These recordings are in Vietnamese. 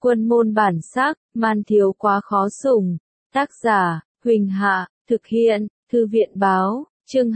Quân môn bản sắc, man thiếu quá khó sủng. Tác giả, Huỳnh Hạ, thực hiện, Thư viện báo, chương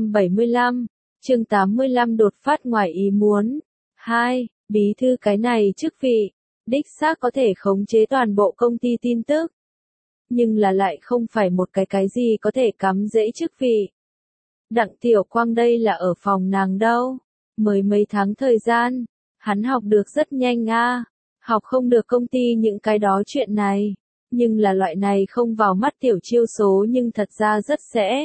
275, chương 85 đột phát ngoài ý muốn. 2. Bí thư cái này chức vị, đích xác có thể khống chế toàn bộ công ty tin tức. Nhưng là lại không phải một cái gì có thể cắm dễ chức vị. Đặng Tiểu Quang đây là ở phòng nàng đâu. Mới mấy tháng thời gian, hắn học được rất nhanh a. Học không được công ty những cái đó chuyện này. Nhưng là loại này không vào mắt tiểu chiêu số nhưng thật ra rất sẽ.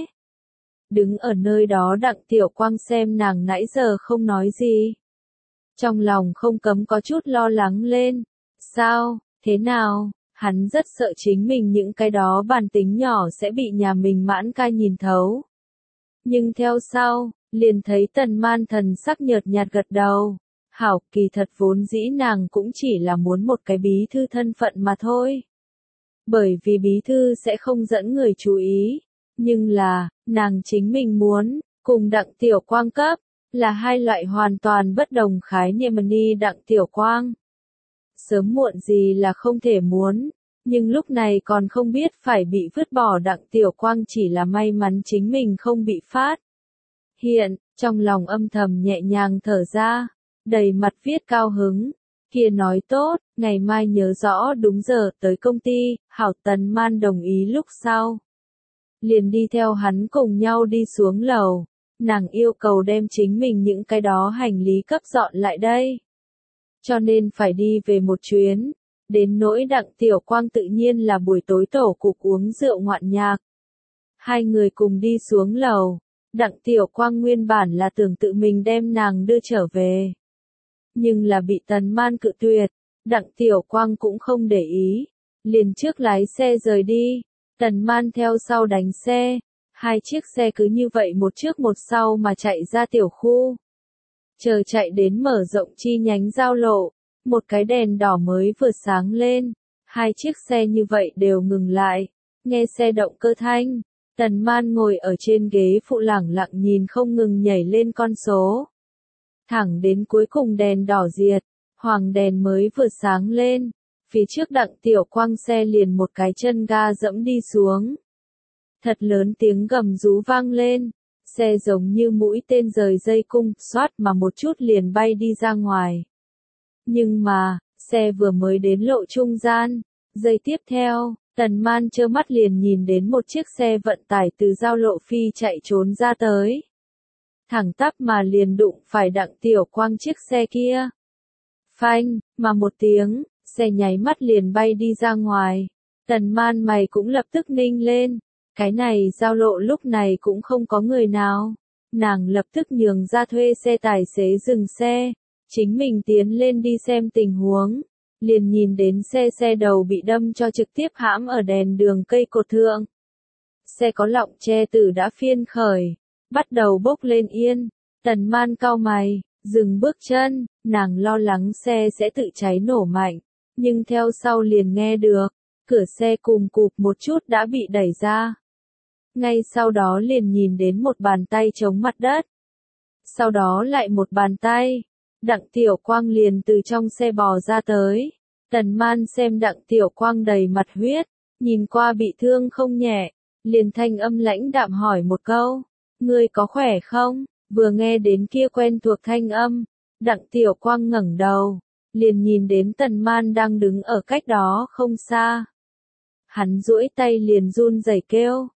Đứng ở nơi đó Đặng Tiểu Quang xem nàng nãy giờ không nói gì. Trong lòng không cấm có chút lo lắng lên. Sao, thế nào? Hắn rất sợ chính mình những cái đó bản tính nhỏ sẽ bị nhà mình Mãn ca nhìn thấu. Nhưng theo sau, liền thấy Tần Man thần sắc nhợt nhạt gật đầu. Hảo, kỳ thật vốn dĩ nàng cũng chỉ là muốn một cái bí thư thân phận mà thôi. Bởi vì bí thư sẽ không dẫn người chú ý. Nhưng là, nàng chính mình muốn, cùng Đặng Tiểu Quang cấp, là hai loại hoàn toàn bất đồng khái niệm đi Đặng Tiểu Quang. Sớm muộn gì là không thể muốn, nhưng lúc này còn không biết phải bị vứt bỏ Đặng Tiểu Quang chỉ là may mắn chính mình không bị phát. Hiện, trong lòng âm thầm nhẹ nhàng thở ra, đầy mặt viết cao hứng, kia nói tốt, ngày mai nhớ rõ đúng giờ tới công ty, Hảo. Tần Man đồng ý lúc sau. Liền đi theo hắn cùng nhau đi xuống lầu, nàng yêu cầu đem chính mình những cái đó hành lý cấp dọn lại đây. Cho nên phải đi về một chuyến, đến nỗi Đặng Tiểu Quang tự nhiên là buổi tối tổ cục uống rượu ngoạn nhạc. Hai người cùng đi xuống lầu, Đặng Tiểu Quang nguyên bản là tưởng tự mình đem nàng đưa trở về. Nhưng là bị Tần Man cự tuyệt, Đặng Tiểu Quang cũng không để ý, liền trước lái xe rời đi, Tần Man theo sau đánh xe, hai chiếc xe cứ như vậy một trước một sau mà chạy ra tiểu khu. Chờ chạy đến mở rộng chi nhánh giao lộ, một cái đèn đỏ mới vừa sáng lên, hai chiếc xe như vậy đều ngừng lại, nghe xe động cơ thanh, Tần Man ngồi ở trên ghế phụ lẳng lặng nhìn không ngừng nhảy lên con số. Thẳng đến cuối cùng đèn đỏ diệt, hoàng đèn mới vừa sáng lên, phía trước Đặng Tiểu Quang xe liền một cái chân ga dẫm đi xuống. Thật lớn tiếng gầm rú vang lên, xe giống như mũi tên rời dây cung, xoát mà một chút liền bay đi ra ngoài. Nhưng mà, xe vừa mới đến lộ trung gian, giây tiếp theo, Tần Man trơ mắt liền nhìn đến một chiếc xe vận tải từ giao lộ phi chạy trốn ra tới. Thẳng tắp mà liền đụng phải Đặng Tiểu Quang chiếc xe kia. Phanh, mà một tiếng, xe nháy mắt liền bay đi ra ngoài. Tần Man mày cũng lập tức ninh lên. Cái này giao lộ lúc này cũng không có người nào. Nàng lập tức nhường ra thuê xe tài xế dừng xe. Chính mình tiến lên đi xem tình huống. Liền nhìn đến xe đầu bị đâm cho trực tiếp hãm ở đèn đường cây cột thượng. Xe có lọng che tử đã phiên khởi, bắt đầu bốc lên yên. Tần Man cau mày, dừng bước chân, nàng lo lắng xe sẽ tự cháy nổ mạnh. Nhưng theo sau liền nghe được, cửa xe cùng cụp một chút đã bị đẩy ra. Ngay sau đó liền nhìn đến một bàn tay chống mặt đất. Sau đó lại một bàn tay. Đặng Tiểu Quang liền từ trong xe bò ra tới. Tần Man xem Đặng Tiểu Quang đầy mặt huyết, nhìn qua bị thương không nhẹ, liền thanh âm lãnh đạm hỏi một câu, ngươi có khỏe không? Vừa nghe đến kia quen thuộc thanh âm, Đặng Tiểu Quang ngẩng đầu, liền nhìn đến Tần Man đang đứng ở cách đó không xa. Hắn duỗi tay liền run rẩy kêu,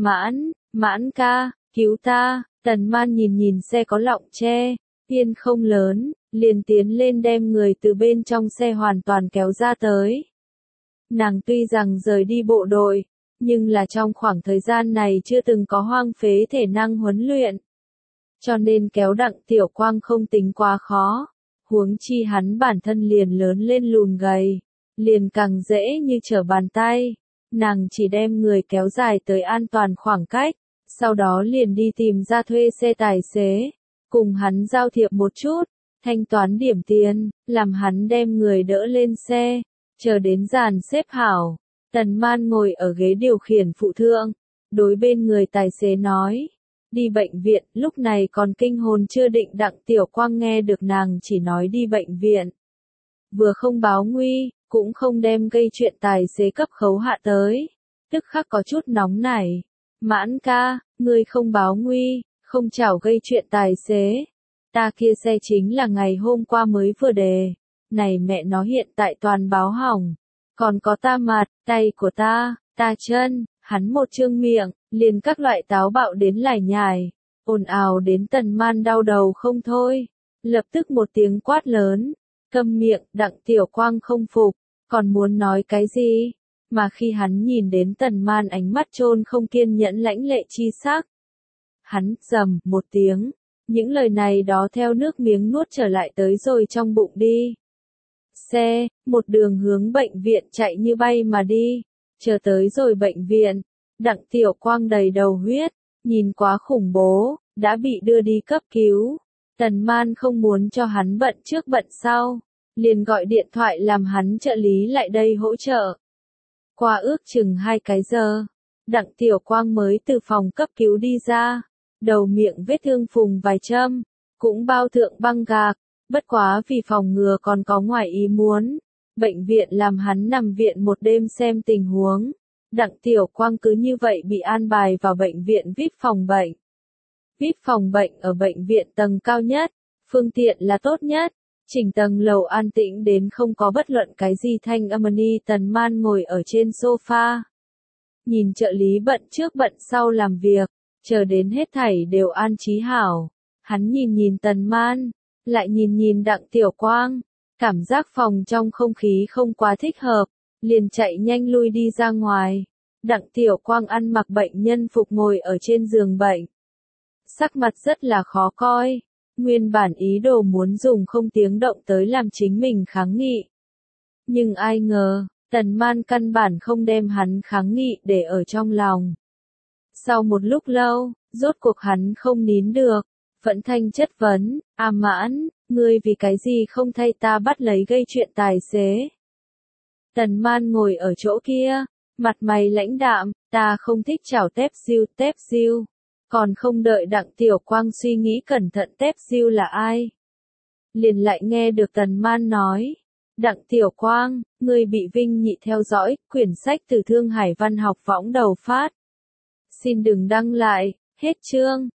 Mãn ca, cứu ta. Tần Man nhìn xe có lọng che, tiên không lớn, liền tiến lên đem người từ bên trong xe hoàn toàn kéo ra tới. Nàng tuy rằng rời đi bộ đội, nhưng là trong khoảng thời gian này chưa từng có hoang phế thể năng huấn luyện. Cho nên kéo Đặng Tiểu Quang không tính quá khó, huống chi hắn bản thân liền lớn lên lùn gầy, liền càng dễ như trở bàn tay. Nàng chỉ đem người kéo dài tới an toàn khoảng cách, sau đó liền đi tìm ra thuê xe tài xế, cùng hắn giao thiệp một chút, thanh toán điểm tiền, làm hắn đem người đỡ lên xe, chờ đến dàn xếp hảo. Tần Man ngồi ở ghế điều khiển phụ thượng, đối bên người tài xế nói, đi bệnh viện, lúc này còn kinh hồn chưa định. Đặng Tiểu Quang nghe được nàng chỉ nói đi bệnh viện. Vừa không báo nguy, cũng không đem gây chuyện tài xế cấp khấu hạ tới. Tức khắc có chút nóng nảy. Mãn ca, ngươi không báo nguy, không chảo gây chuyện tài xế. Ta kia xe chính là ngày hôm qua mới vừa đề. Này mẹ nó hiện tại toàn báo hỏng. Còn có ta mặt, tay của ta chân, hắn một trương miệng, liền các loại táo bạo đến lải nhải. Ồn ào đến Tần Man đau đầu không thôi. Lập tức một tiếng quát lớn. Câm miệng, Đặng Tiểu Quang không phục, còn muốn nói cái gì? Mà khi hắn nhìn đến Tần Man ánh mắt trôn không kiên nhẫn lãnh lệ chi sắc. Hắn rầm một tiếng, những lời này đó theo nước miếng nuốt trở lại tới rồi trong bụng đi. Xe, một đường hướng bệnh viện chạy như bay mà đi, chờ tới rồi bệnh viện, Đặng Tiểu Quang đầy đầu huyết, nhìn quá khủng bố, đã bị đưa đi cấp cứu. Tần Man không muốn cho hắn bận trước bận sau, liền gọi điện thoại làm hắn trợ lý lại đây hỗ trợ. Qua ước chừng 2 cái giờ, Đặng Tiểu Quang mới từ phòng cấp cứu đi ra, đầu miệng vết thương phùng vài châm, cũng bao thượng băng gạc, bất quá vì phòng ngừa còn có ngoài ý muốn. Bệnh viện làm hắn nằm viện một đêm xem tình huống. Đặng Tiểu Quang cứ như vậy bị an bài vào bệnh viện VIP phòng bệnh. VIP phòng bệnh ở bệnh viện tầng cao nhất, phương tiện là tốt nhất, chỉnh tầng lầu an tĩnh đến không có bất luận cái gì thanh âm. Tần Man ngồi ở trên sofa, nhìn trợ lý bận trước bận sau làm việc, chờ đến hết thảy đều an trí hảo. Hắn nhìn Tần Man, lại nhìn Đặng Tiểu Quang, cảm giác phòng trong không khí không quá thích hợp, liền chạy nhanh lui đi ra ngoài. Đặng Tiểu Quang ăn mặc bệnh nhân phục ngồi ở trên giường bệnh, sắc mặt rất là khó coi, nguyên bản ý đồ muốn dùng không tiếng động tới làm chính mình kháng nghị. Nhưng ai ngờ, Tần Man căn bản không đem hắn kháng nghị để ở trong lòng. Sau một lúc lâu, rốt cuộc hắn không nín được, phẫn thanh chất vấn, A Mãn, ngươi vì cái gì không thay ta bắt lấy gây chuyện tài xế? Tần Man ngồi ở chỗ kia, mặt mày lãnh đạm, ta không thích chảo tép diêu. Còn không đợi Đặng Tiểu Quang suy nghĩ cẩn thận tép diêu là ai, liền lại nghe được Tần Man nói, Đặng Tiểu Quang, ngươi bị Vinh Nhị theo dõi, quyển sách từ Thương Hải Văn học võng đầu phát. Xin đừng đăng lại, hết chương.